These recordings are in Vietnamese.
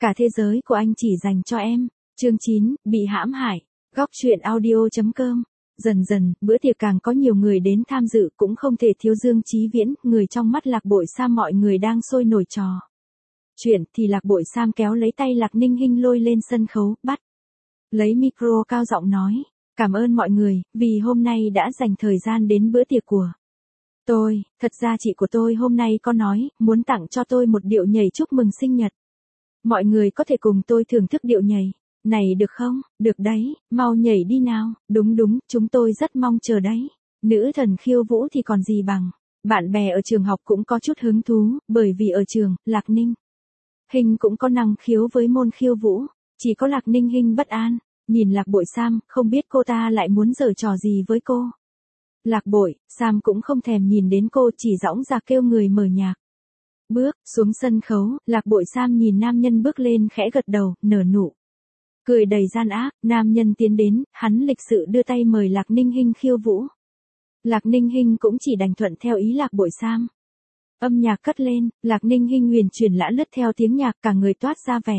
Cả thế giới của anh chỉ dành cho em. Chương 9, bị hãm hại. Góc truyện audio.com. Dần dần, bữa tiệc càng có nhiều người đến tham dự, cũng không thể thiếu Dương Chí Viễn, người trong mắt Lạc Bội Sam mọi người đang sôi nổi trò chuyện thì Lạc Bội Sam kéo lấy tay Lạc Ninh Hinh lôi lên sân khấu, bắt lấy micro cao giọng nói, cảm ơn mọi người, vì hôm nay đã dành thời gian đến bữa tiệc của tôi. Thật ra chị của tôi hôm nay có nói, muốn tặng cho tôi một điệu nhảy chúc mừng sinh nhật. Mọi người có thể cùng tôi thưởng thức điệu nhảy này được không? Được đấy, mau nhảy đi nào. Đúng đúng, chúng tôi rất mong chờ đấy. Nữ thần khiêu vũ thì còn gì bằng. Bạn bè ở trường học cũng có chút hứng thú, bởi vì ở trường, Lạc Ninh Hinh cũng có năng khiếu với môn khiêu vũ. Chỉ có Lạc Ninh Hinh bất an, nhìn Lạc Bội Sam, không biết cô ta lại muốn giở trò gì với cô. Lạc Bội Sam cũng không thèm nhìn đến cô, chỉ dõng dạc kêu người mở nhạc. Bước xuống sân khấu, Lạc Bội Sam nhìn nam nhân bước lên khẽ gật đầu, nở nụ cười đầy gian ác. Nam nhân tiến đến, hắn lịch sự đưa tay mời Lạc Ninh Hinh khiêu vũ. Lạc Ninh Hinh cũng chỉ đành thuận theo ý Lạc Bội Sam. Âm nhạc cất lên, Lạc Ninh Hinh huyền chuyển lã lướt theo tiếng nhạc, cả người toát ra vẻ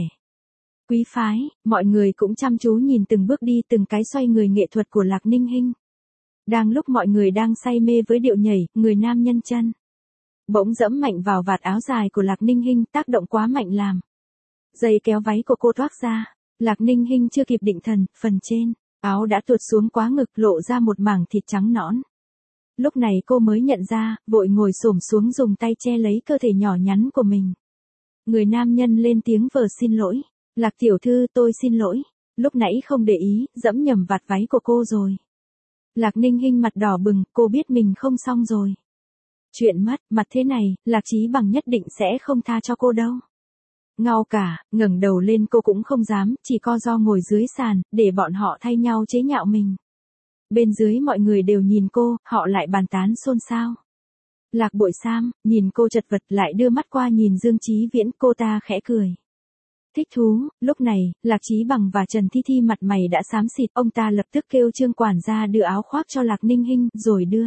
quý phái. Mọi người cũng chăm chú nhìn từng bước đi từng cái xoay người nghệ thuật của Lạc Ninh Hinh. Đang lúc mọi người đang say mê với điệu nhảy, người nam nhân chân bỗng dẫm mạnh vào vạt áo dài của Lạc Ninh Hinh, tác động quá mạnh làm dây kéo váy của cô thoát ra. Lạc Ninh Hinh chưa kịp định thần, phần trên áo đã tuột xuống quá ngực, lộ ra một mảng thịt trắng nõn. Lúc này cô mới nhận ra, vội ngồi xổm xuống dùng tay che lấy cơ thể nhỏ nhắn của mình. Người nam nhân lên tiếng vờ xin lỗi. Lạc tiểu thư, tôi xin lỗi. Lúc nãy không để ý, dẫm nhầm vạt váy của cô rồi. Lạc Ninh Hinh mặt đỏ bừng, cô biết mình không xong rồi. Chuyện mất mặt thế này, Lạc Chí Bằng nhất định sẽ không tha cho cô đâu. Ngao cả, ngẩng đầu lên cô cũng không dám, chỉ co ro ngồi dưới sàn, để bọn họ thay nhau chế nhạo mình. Bên dưới mọi người đều nhìn cô, họ lại bàn tán xôn xao. Lạc Bội Sam, nhìn cô chật vật lại đưa mắt qua nhìn Dương Chí Viễn, cô ta khẽ cười. Thích thú. Lúc này, Lạc Chí Bằng và Trần Thi Thi mặt mày đã xám xịt, ông ta lập tức kêu Trương quản gia đưa áo khoác cho Lạc Ninh Hinh, rồi đưa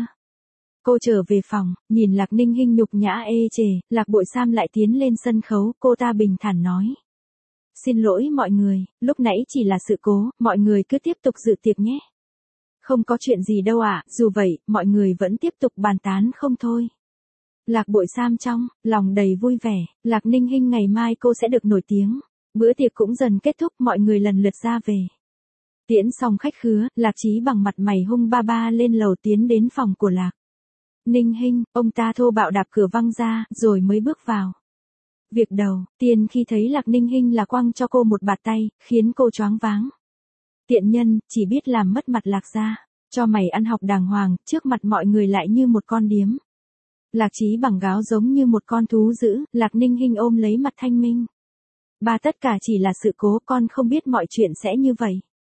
cô trở về phòng. Nhìn Lạc Ninh Hinh nhục nhã ê chề, Lạc Bội Sam lại tiến lên sân khấu, cô ta bình thản nói. Xin lỗi mọi người, lúc nãy chỉ là sự cố, mọi người cứ tiếp tục dự tiệc nhé. Không có chuyện gì đâu ạ. Dù vậy, mọi người vẫn tiếp tục bàn tán không thôi. Lạc Bội Sam trong lòng đầy vui vẻ, Lạc Ninh Hinh ngày mai cô sẽ được nổi tiếng. Bữa tiệc cũng dần kết thúc, mọi người lần lượt ra về. Tiễn xong khách khứa, Lạc Chí Bằng mặt mày hung ba ba lên lầu tiến đến phòng của Lạc Ninh Hinh, ông ta thô bạo đạp cửa văng ra, rồi mới bước vào. Việc đầu tiên khi thấy Lạc Ninh Hinh là quăng cho cô một bạt tay, khiến cô choáng váng. Tiện nhân, chỉ biết làm mất mặt Lạc gia, cho mày ăn học đàng hoàng, trước mặt mọi người lại như một con điếm. Lạc Chí Bằng gáo giống như một con thú dữ, Lạc Ninh Hinh ôm lấy mặt thanh minh. Ba, tất cả chỉ là sự cố, con không biết mọi chuyện sẽ như vậy.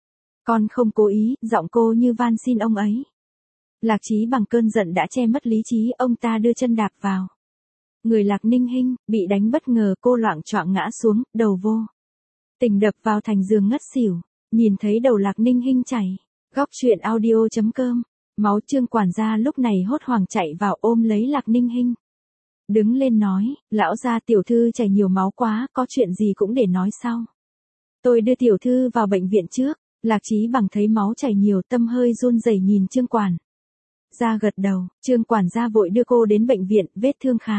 Con không cố ý, giọng cô như van xin ông ấy. Lạc Chí Bằng cơn giận đã che mất lý trí, ông ta đưa chân đạp vào người Lạc Ninh Hinh, bị đánh bất ngờ, cô loạng choạng ngã xuống, đầu vô tình đập vào thành giường ngất xỉu. Nhìn thấy đầu Lạc Ninh Hinh chảy, góc truyện audio.com, máu, Trương quản gia lúc này hốt hoảng chạy vào ôm lấy Lạc Ninh Hinh. Đứng lên nói, lão gia, tiểu thư chảy nhiều máu quá, có chuyện gì cũng để nói sau. Tôi đưa tiểu thư vào bệnh viện trước. Lạc Chí Bằng thấy máu chảy nhiều, tâm hơi run rẩy nhìn Trương quản gia gật đầu. Trương quản gia vội đưa cô đến bệnh viện, vết thương khá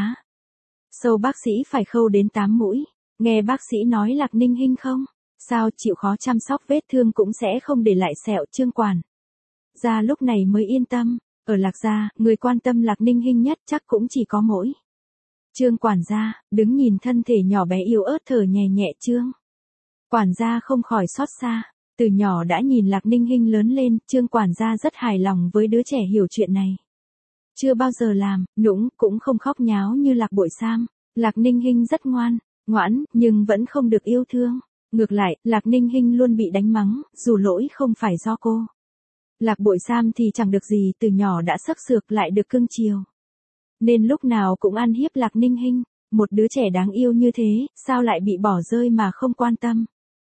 sâu, bác sĩ phải khâu đến 8 mũi. Nghe bác sĩ nói Lạc Ninh Hinh không sao, chịu khó chăm sóc vết thương cũng sẽ không để lại sẹo. Trương quản gia lúc này mới yên tâm. Ở Lạc gia, người quan tâm Lạc Ninh Hinh nhất chắc cũng chỉ có mỗi Trương quản gia. Đứng nhìn thân thể nhỏ bé yếu ớt thở nhẹ nhẹ, Trương quản gia không khỏi xót xa. Từ nhỏ đã nhìn Lạc Ninh Hinh lớn lên, Trương quản gia rất hài lòng với đứa trẻ hiểu chuyện này. Chưa bao giờ làm nũng, cũng không khóc nháo như Lạc Bội Sam. Lạc Ninh Hinh rất ngoãn, nhưng vẫn không được yêu thương. Ngược lại, Lạc Ninh Hinh luôn bị đánh mắng, dù lỗi không phải do cô. Lạc Bội Sam thì chẳng được gì, từ nhỏ đã xức xược lại được cưng chiều, nên lúc nào cũng ăn hiếp Lạc Ninh Hinh. Một đứa trẻ đáng yêu như thế, sao lại bị bỏ rơi mà không quan tâm?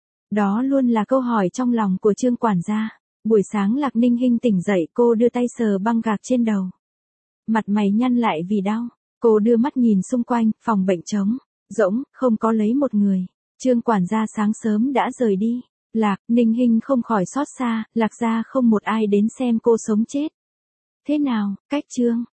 Đó luôn là câu hỏi trong lòng của Trương quản gia. Buổi sáng Lạc Ninh Hinh tỉnh dậy, cô đưa tay sờ băng gạc trên đầu. Mặt mày nhăn lại vì đau. Cô đưa mắt nhìn xung quanh, phòng bệnh trống rỗng, không có lấy một người. Trương quản gia sáng sớm đã rời đi. Lạc, Ninh Hinh không khỏi xót xa, Lạc gia không một ai đến xem cô sống chết. Thế nào, cách Trương?